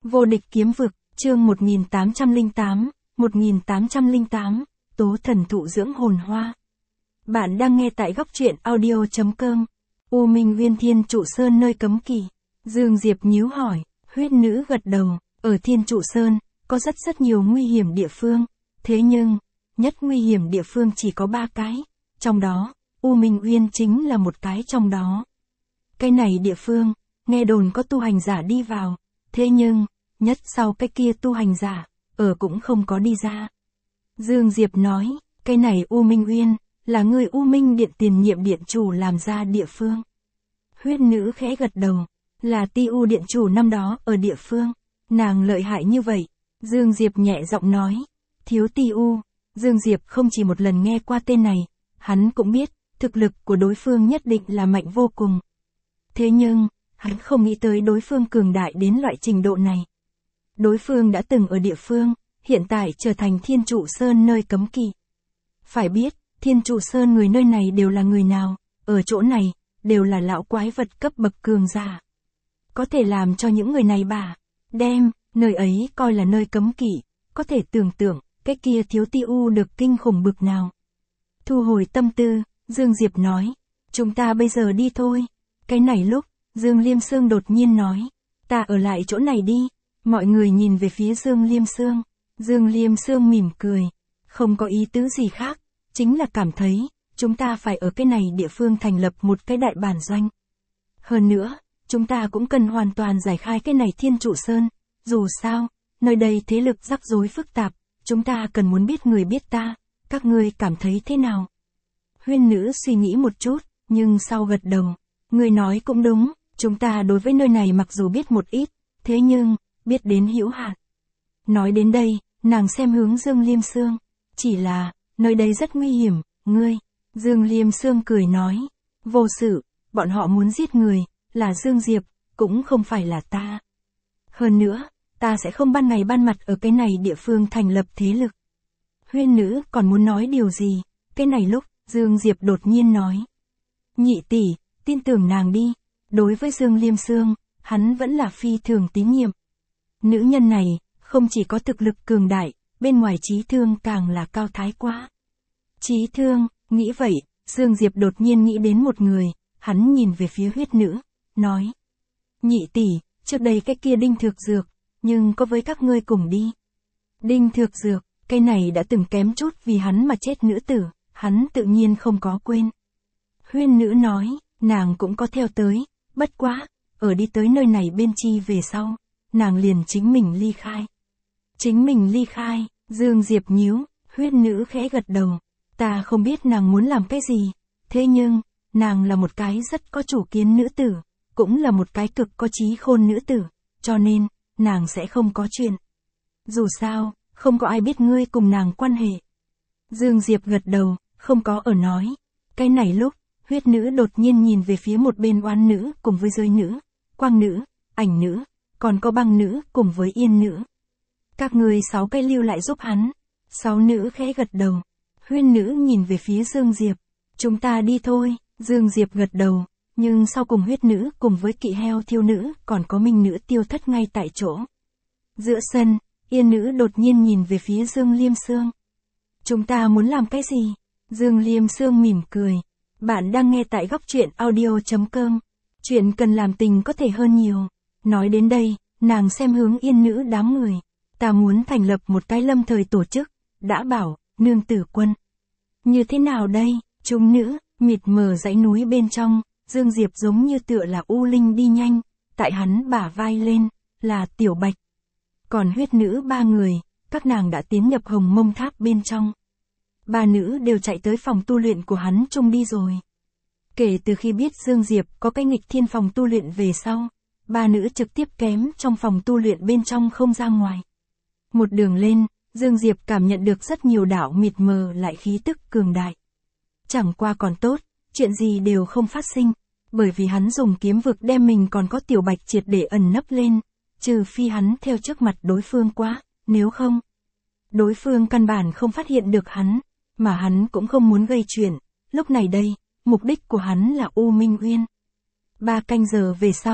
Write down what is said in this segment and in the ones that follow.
Vô địch kiếm vực, chương 1808, Tố thần thụ dưỡng hồn hoa. Bạn đang nghe tại góc truyện audio.com. U Minh Nguyên Thiên Trụ Sơn nơi cấm kỵ. Dương Diệp nhíu hỏi, huyết nữ gật đầu, ở Thiên Trụ Sơn, có rất nhiều nguy hiểm địa phương. Thế nhưng, nhất nguy hiểm địa phương chỉ có 3 cái. Trong đó, U Minh Nguyên chính là một cái trong đó. Cái này địa phương, nghe đồn có tu hành giả đi vào. Thế nhưng, nhất sau cái kia tu hành giả, ở cũng không có đi ra. Dương Diệp nói, cái này U Minh Uyên, là người U Minh Điện tiền nhiệm điện chủ làm ra địa phương. Huyết nữ khẽ gật đầu, là Ti U điện chủ năm đó ở địa phương. Nàng lợi hại như vậy. Dương Diệp nhẹ giọng nói, thiếu Ti U. Dương Diệp không chỉ một lần nghe qua tên này, hắn cũng biết, thực lực của đối phương nhất định là mạnh vô cùng. Thế nhưng, hắn không nghĩ tới đối phương cường đại đến loại trình độ này. Đối phương đã từng ở địa phương, hiện tại trở thành Thiên Trụ Sơn nơi cấm kỵ. Phải biết, Thiên Trụ Sơn người nơi này đều là người nào, ở chỗ này, đều là lão quái vật cấp bậc cường giả. Có thể làm cho những người này đem, nơi ấy coi là nơi cấm kỵ, có thể tưởng tượng, cái kia thiếu Ti U được kinh khủng bực nào. Thu hồi tâm tư, Dương Diệp nói, chúng ta bây giờ đi thôi. Cái này lúc, Dương Liêm Sương đột nhiên nói, ta ở lại chỗ này đi. Mọi người nhìn về phía Dương Liêm Sương. Dương Liêm Sương mỉm cười, không có ý tứ gì khác, chính là cảm thấy, chúng ta phải ở cái này địa phương thành lập một cái đại bản doanh. Hơn nữa, chúng ta cũng cần hoàn toàn giải khai cái này Thiên Trụ Sơn, dù sao, nơi đây thế lực rắc rối phức tạp, chúng ta cần muốn biết người biết ta, các ngươi cảm thấy thế nào? Huyên nữ suy nghĩ một chút, nhưng sau gật đầu, người nói cũng đúng, chúng ta đối với nơi này mặc dù biết một ít, thế nhưng, biết đến hữu hạn. Nói đến đây, nàng xem hướng Dương Liêm Sương, chỉ là, nơi đây rất nguy hiểm, ngươi. Dương Liêm Sương cười nói, vô sự, bọn họ muốn giết người, là Dương Diệp, cũng không phải là ta. Hơn nữa, ta sẽ không ban ngày ban mặt ở cái này địa phương thành lập thế lực. Huyên nữ còn muốn nói điều gì, cái này lúc, Dương Diệp đột nhiên nói. Nhị tỷ, tin tưởng nàng đi, đối với Dương Liêm Sương, hắn vẫn là phi thường tín nhiệm. Nữ nhân này, không chỉ có thực lực cường đại, bên ngoài trí thương càng là cao thái quá. Trí thương, nghĩ vậy, Dương Diệp đột nhiên nghĩ đến một người, hắn nhìn về phía huyết nữ, nói. Nhị tỷ, trước đây cái kia Đinh Thược Dược, nhưng có với các ngươi cùng đi. Đinh Thược Dược, cái này đã từng kém chút vì hắn mà chết nữ tử, hắn tự nhiên không có quên. Huyên nữ nói, nàng cũng có theo tới, bất quá, ở đi tới nơi này bên chi về sau, nàng liền chính mình ly khai. Chính mình ly khai, Dương Diệp nhíu, huyên nữ khẽ gật đầu, ta không biết nàng muốn làm cái gì, thế nhưng, nàng là một cái rất có chủ kiến nữ tử, cũng là một cái cực có trí khôn nữ tử, cho nên, nàng sẽ không có chuyện. Dù sao, không có ai biết ngươi cùng nàng quan hệ. Dương Diệp gật đầu, không có ở nói. Cái này lúc, huyết nữ đột nhiên nhìn về phía một bên oán nữ cùng với giới nữ, quang nữ, ảnh nữ, còn có băng nữ cùng với yên nữ. Các ngươi 6 cái lưu lại giúp hắn. 6 nữ khẽ gật đầu. Huyên nữ nhìn về phía Dương Diệp. Chúng ta đi thôi. Dương Diệp gật đầu, nhưng sau cùng huyết nữ cùng với kỵ heo thiêu nữ còn có minh nữ tiêu thất ngay tại chỗ. Giữa sân, yên nữ đột nhiên nhìn về phía Dương Liêm Sương. Chúng ta muốn làm cái gì? Dương Liêm Sương mỉm cười. Bạn đang nghe tại góc truyện audio.com. Chuyện cần làm tình có thể hơn nhiều. Nói đến đây, nàng xem hướng yên nữ đám người. Ta muốn thành lập một cái lâm thời tổ chức, đã bảo, nương tử quân. Như thế nào đây, chúng nữ, mịt mờ dãy núi bên trong, Dương Diệp giống như tựa là U Linh đi nhanh, tại hắn bả vai lên, là Tiểu Bạch. Còn huyết nữ 3 người, các nàng đã tiến nhập Hồng Mông Tháp bên trong. 3 nữ đều chạy tới phòng tu luyện của hắn chung đi rồi. Kể từ khi biết Dương Diệp có cái nghịch thiên phòng tu luyện về sau, 3 nữ trực tiếp kém trong phòng tu luyện bên trong không ra ngoài. Một đường lên, Dương Diệp cảm nhận được rất nhiều đạo mịt mờ lại khí tức cường đại. Chẳng qua còn tốt, chuyện gì đều không phát sinh, bởi vì hắn dùng kiếm vực đem mình còn có Tiểu Bạch triệt để ẩn nấp lên, trừ phi hắn theo trước mặt đối phương quá, nếu không, đối phương căn bản không phát hiện được hắn, mà hắn cũng không muốn gây chuyện. Lúc này đây, mục đích của hắn là U Minh Uyên. 3 canh giờ về sau,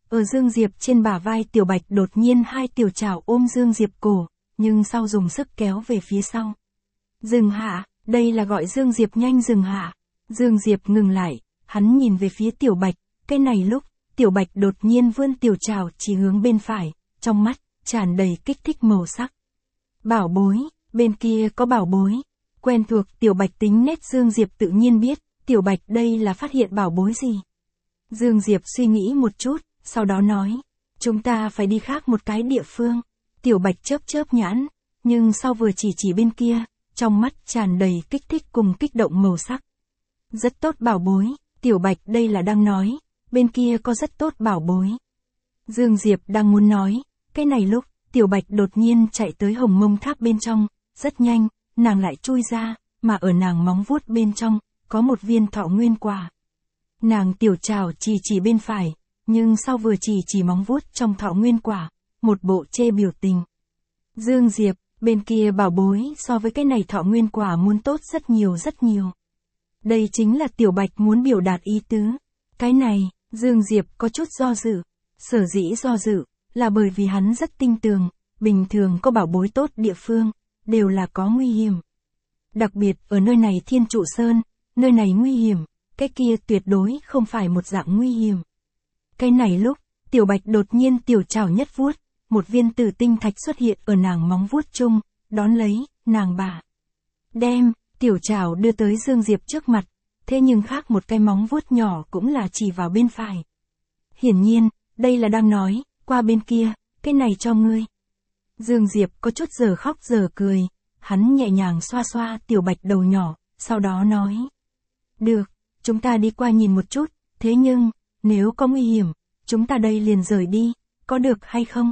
ở Dương Diệp trên bả vai Tiểu Bạch đột nhiên hai tiểu trảo ôm Dương Diệp cổ, nhưng sau dùng sức kéo về phía sau. Dừng hạ, đây là gọi Dương Diệp nhanh dừng hạ. Dương Diệp ngừng lại, hắn nhìn về phía Tiểu Bạch, cái này lúc, Tiểu Bạch đột nhiên vươn tiểu trảo chỉ hướng bên phải, trong mắt, tràn đầy kích thích màu sắc. Bảo bối, bên kia có bảo bối. Quen thuộc Tiểu Bạch tính nét Dương Diệp tự nhiên biết, Tiểu Bạch đây là phát hiện bảo bối gì. Dương Diệp suy nghĩ một chút, sau đó nói, chúng ta phải đi khác một cái địa phương. Tiểu Bạch chớp chớp nhãn, nhưng sau vừa chỉ bên kia, trong mắt tràn đầy kích thích cùng kích động màu sắc. Rất tốt bảo bối, Tiểu Bạch đây là đang nói, bên kia có rất tốt bảo bối. Dương Diệp đang muốn nói, cái này lúc, Tiểu Bạch đột nhiên chạy tới Hồng Mông Tháp bên trong, rất nhanh, nàng lại chui ra, mà ở nàng móng vuốt bên trong, có một viên thọ nguyên quả. Nàng tiểu trảo chỉ bên phải, nhưng sau vừa chỉ móng vuốt trong thọ nguyên quả, một bộ chê biểu tình. Dương Diệp, bên kia bảo bối so với cái này thọ nguyên quả muốn tốt rất nhiều rất nhiều. Đây chính là Tiểu Bạch muốn biểu đạt ý tứ. Cái này, Dương Diệp có chút do dự. Sở dĩ do dự, là bởi vì hắn rất tin tưởng, bình thường có bảo bối tốt địa phương, đều là có nguy hiểm. Đặc biệt ở nơi này Thiên Trụ Sơn, nơi này nguy hiểm, cái kia tuyệt đối không phải một dạng nguy hiểm. Cái này lúc, Tiểu Bạch đột nhiên tiểu trảo nhất vuốt, một viên tử tinh thạch xuất hiện ở nàng móng vuốt chung, đón lấy, nàng bà. Đem, tiểu trảo đưa tới Dương Diệp trước mặt, thế nhưng khác một cái móng vuốt nhỏ cũng là chỉ vào bên phải. Hiển nhiên, đây là đang nói, qua bên kia, cái này cho ngươi. Dương Diệp có chút giờ khóc giờ cười, hắn nhẹ nhàng xoa xoa Tiểu Bạch đầu nhỏ, sau đó nói. Được, chúng ta đi qua nhìn một chút, thế nhưng, nếu có nguy hiểm, chúng ta đây liền rời đi, có được hay không?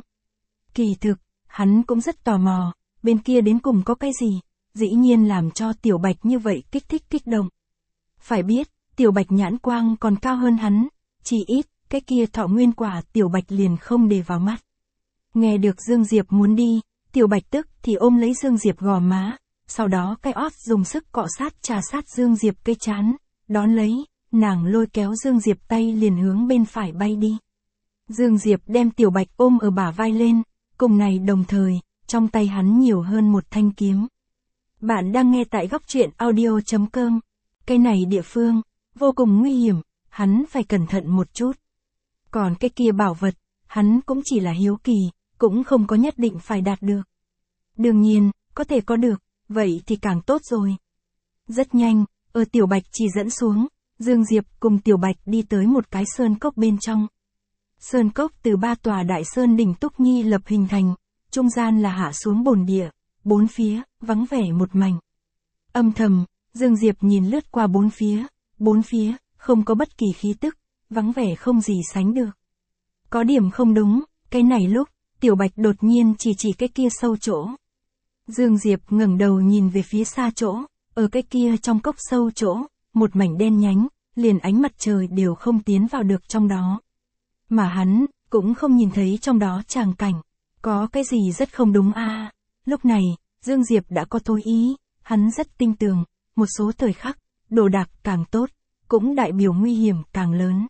Kỳ thực, hắn cũng rất tò mò, bên kia đến cùng có cái gì, dĩ nhiên làm cho Tiểu Bạch như vậy kích động. Phải biết, Tiểu Bạch nhãn quang còn cao hơn hắn, chỉ ít, cái kia thọ nguyên quả Tiểu Bạch liền không để vào mắt. Nghe được Dương Diệp muốn đi, Tiểu Bạch tức thì ôm lấy Dương Diệp gò má, sau đó cái ót dùng sức cọ sát trà sát Dương Diệp cái trán, đón lấy, nàng lôi kéo Dương Diệp tay liền hướng bên phải bay đi. Dương Diệp đem Tiểu Bạch ôm ở bả vai lên, cùng ngày đồng thời, trong tay hắn nhiều hơn một thanh kiếm. Bạn đang nghe tại góc truyện audio.com. Cái này địa phương, vô cùng nguy hiểm, hắn phải cẩn thận một chút. Còn cái kia bảo vật, hắn cũng chỉ là hiếu kỳ, cũng không có nhất định phải đạt được. Đương nhiên, có thể có được, vậy thì càng tốt rồi. Rất nhanh, ở Tiểu Bạch chỉ dẫn xuống, Dương Diệp cùng Tiểu Bạch đi tới một cái sơn cốc bên trong. Sơn cốc từ 3 tòa đại sơn đỉnh Túc Nhi lập hình thành, trung gian là hạ xuống bồn địa, bốn phía, vắng vẻ một mảnh. Âm thầm, Dương Diệp nhìn lướt qua bốn phía, không có bất kỳ khí tức, vắng vẻ không gì sánh được. Có điểm không đúng, cái này lúc, Tiểu Bạch đột nhiên chỉ cái kia sâu chỗ. Dương Diệp ngẩng đầu nhìn về phía xa chỗ, ở cái kia trong cốc sâu chỗ, một mảnh đen nhánh, liền ánh mặt trời đều không tiến vào được trong đó. Mà hắn, cũng không nhìn thấy trong đó tràng cảnh, có cái gì rất không đúng a. Lúc này, Dương Diệp đã có thôi ý, hắn rất tin tưởng, một số thời khắc, đồ đạc càng tốt, cũng đại biểu nguy hiểm càng lớn.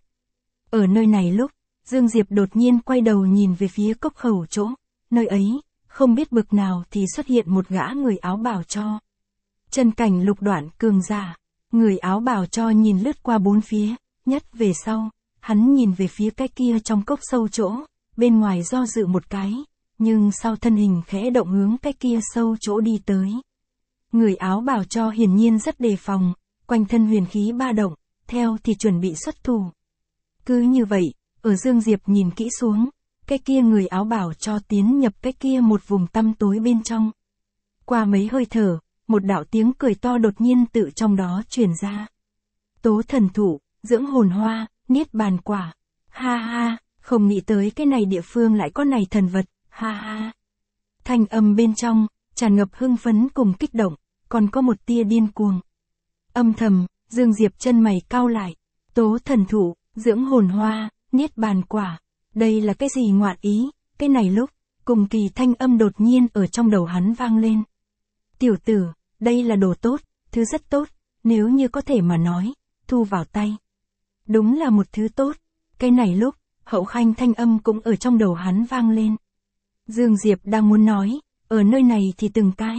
Ở nơi này lúc, Dương Diệp đột nhiên quay đầu nhìn về phía cốc khẩu chỗ, nơi ấy, không biết bực nào thì xuất hiện một gã người áo bào cho. Chân cảnh lục đoạn cường giả, người áo bào cho nhìn lướt qua bốn phía, nhất về sau, hắn nhìn về phía cái kia trong cốc sâu chỗ, bên ngoài do dự một cái, nhưng sau thân hình khẽ động hướng cái kia sâu chỗ đi tới. Người áo bào cho hiển nhiên rất đề phòng, quanh thân huyền khí ba động, theo thì chuẩn bị xuất thủ. Cứ như vậy, ở Dương Diệp nhìn kỹ xuống, cái kia người áo bào cho tiến nhập cái kia một vùng tăm tối bên trong. Qua mấy hơi thở, một đạo tiếng cười to đột nhiên tự trong đó truyền ra. Tố thần thụ, dưỡng hồn hoa, niết bàn quả. Ha ha, không nghĩ tới cái này địa phương lại có này thần vật, ha ha. Thanh âm bên trong, tràn ngập hưng phấn cùng kích động, còn có một tia điên cuồng. Âm thầm, Dương Diệp chân mày cau lại. Tố thần thụ, dưỡng hồn hoa, niết bàn quả. Đây là cái gì ngoạn ý, cái này lúc, cùng kỳ thanh âm đột nhiên ở trong đầu hắn vang lên. Tiểu tử, đây là đồ tốt, thứ rất tốt, nếu như có thể mà nói, thu vào tay. Đúng là một thứ tốt, cái này lúc, Hậu Khanh thanh âm cũng ở trong đầu hắn vang lên. Dương Diệp đang muốn nói, ở nơi này thì từng cái.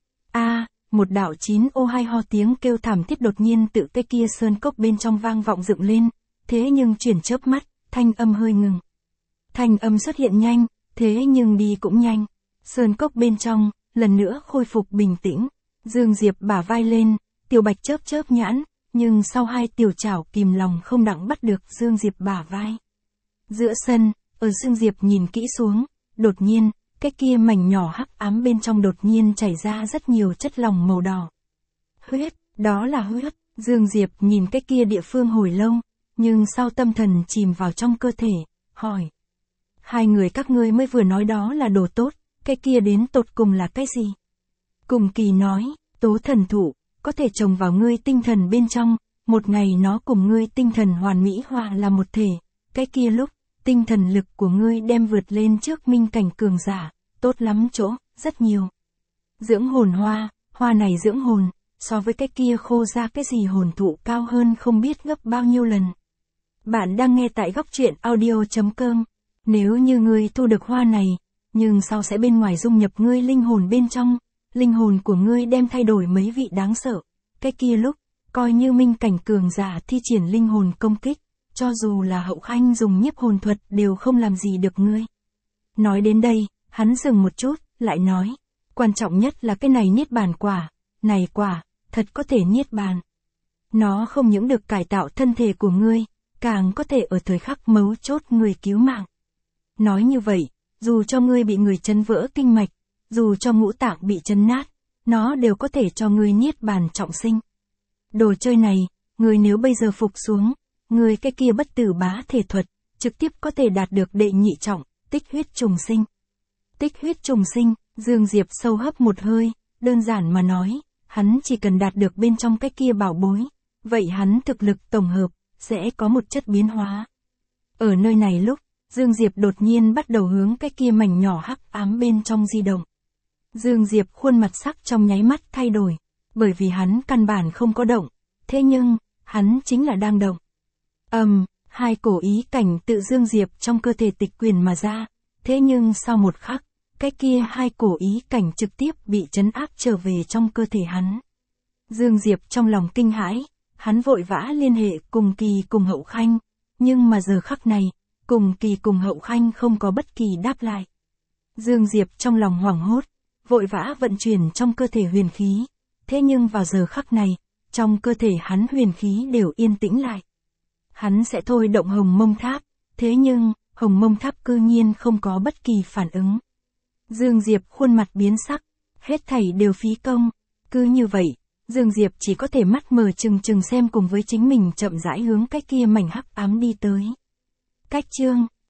Một đạo 9 ô 2 ho tiếng kêu thảm thiết đột nhiên tự cái kia sơn cốc bên trong vang vọng dựng lên, thế nhưng chuyển chớp mắt, thanh âm hơi ngừng. Thanh âm xuất hiện nhanh, thế nhưng đi cũng nhanh. Sơn cốc bên trong, lần nữa khôi phục bình tĩnh. Dương Diệp bả vai lên, Tiểu Bạch chớp chớp nhãn, nhưng sau hai tiểu chảo kìm lòng không đặng bắt được Dương Diệp bả vai. Giữa sân, ở Dương Diệp nhìn kỹ xuống, đột nhiên, cái kia mảnh nhỏ hắc ám bên trong đột nhiên chảy ra rất nhiều chất lỏng màu đỏ. Huyết, đó là huyết. Dương Diệp nhìn cái kia địa phương hồi lâu, nhưng sau tâm thần chìm vào trong cơ thể, hỏi. Hai người các ngươi mới vừa nói đó là đồ tốt, cái kia đến tột cùng là cái gì? Cùng Kỳ nói, tố thần thụ, có thể trồng vào ngươi tinh thần bên trong, một ngày nó cùng ngươi tinh thần hoàn mỹ hòa là một thể, cái kia lúc, tinh thần lực của ngươi đem vượt lên trước minh cảnh cường giả, tốt lắm chỗ, rất nhiều. Dưỡng hồn hoa, hoa này dưỡng hồn, so với cái kia khô ra cái gì hồn thụ cao hơn không biết gấp bao nhiêu lần. Bạn đang nghe tại góc truyện audio.com, nếu như ngươi thu được hoa này, nhưng sau sẽ bên ngoài dung nhập ngươi linh hồn bên trong, linh hồn của ngươi đem thay đổi mấy vị đáng sợ, cái kia lúc, coi như minh cảnh cường giả thi triển linh hồn công kích, cho dù là Hậu Khanh dùng nhiếp hồn thuật đều không làm gì được ngươi. Nói đến đây, hắn dừng một chút, lại nói, quan trọng nhất là cái này niết bàn quả, này quả, thật có thể niết bàn. Nó không những được cải tạo thân thể của ngươi, càng có thể ở thời khắc mấu chốt người cứu mạng. Nói như vậy, dù cho ngươi bị người chấn vỡ kinh mạch, dù cho ngũ tạng bị chấn nát, nó đều có thể cho ngươi niết bàn trọng sinh. Đồ chơi này, ngươi nếu bây giờ phục xuống, ngươi cái kia bất tử bá thể thuật, trực tiếp có thể đạt được đệ nhị trọng, tích huyết trùng sinh. Tích huyết trùng sinh, Dương Diệp sâu hấp một hơi, đơn giản mà nói, hắn chỉ cần đạt được bên trong cái kia bảo bối, vậy hắn thực lực tổng hợp, sẽ có một chất biến hóa. Ở nơi này lúc, Dương Diệp đột nhiên bắt đầu hướng cái kia mảnh nhỏ hắc ám bên trong di động. Dương Diệp khuôn mặt sắc trong nháy mắt thay đổi, bởi vì hắn căn bản không có động, thế nhưng, hắn chính là đang động. Hai cổ ý cảnh tự Dương Diệp trong cơ thể tịch quyền mà ra, thế nhưng sau một khắc, cái kia hai cổ ý cảnh trực tiếp bị trấn áp trở về trong cơ thể hắn. Dương Diệp trong lòng kinh hãi, hắn vội vã liên hệ cùng Kỳ cùng Hậu Khanh, nhưng mà giờ khắc này, cùng Kỳ cùng Hậu Khanh không có bất kỳ đáp lại. Dương Diệp trong lòng hoảng hốt, vội vã vận chuyển trong cơ thể huyền khí, thế nhưng vào giờ khắc này, trong cơ thể hắn huyền khí đều yên tĩnh lại. Hắn sẽ thôi động Hồng Mông Tháp, thế nhưng, Hồng Mông Tháp cư nhiên không có bất kỳ phản ứng. Dương Diệp khuôn mặt biến sắc, hết thảy đều phí công, cứ như vậy, Dương Diệp chỉ có thể mắt mở trừng xem cùng với chính mình chậm rãi hướng cái kia mảnh hắc ám đi tới. Cách chương